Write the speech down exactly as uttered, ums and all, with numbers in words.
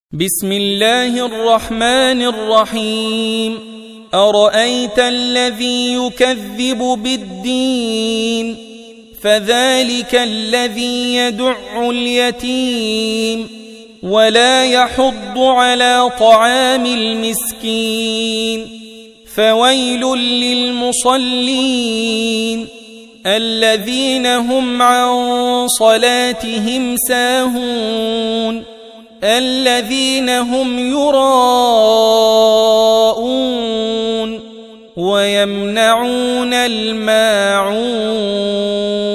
بسم الله الرحمن الرحيم. أرأيت الذي يكذب بالدين فذلك الذي يدع اليتيم ولا يحض على طعام المسكين فويل للمصلين الذين هم عن صلاتهم ساهون الذين هم يراءون ويمنعون الماعون.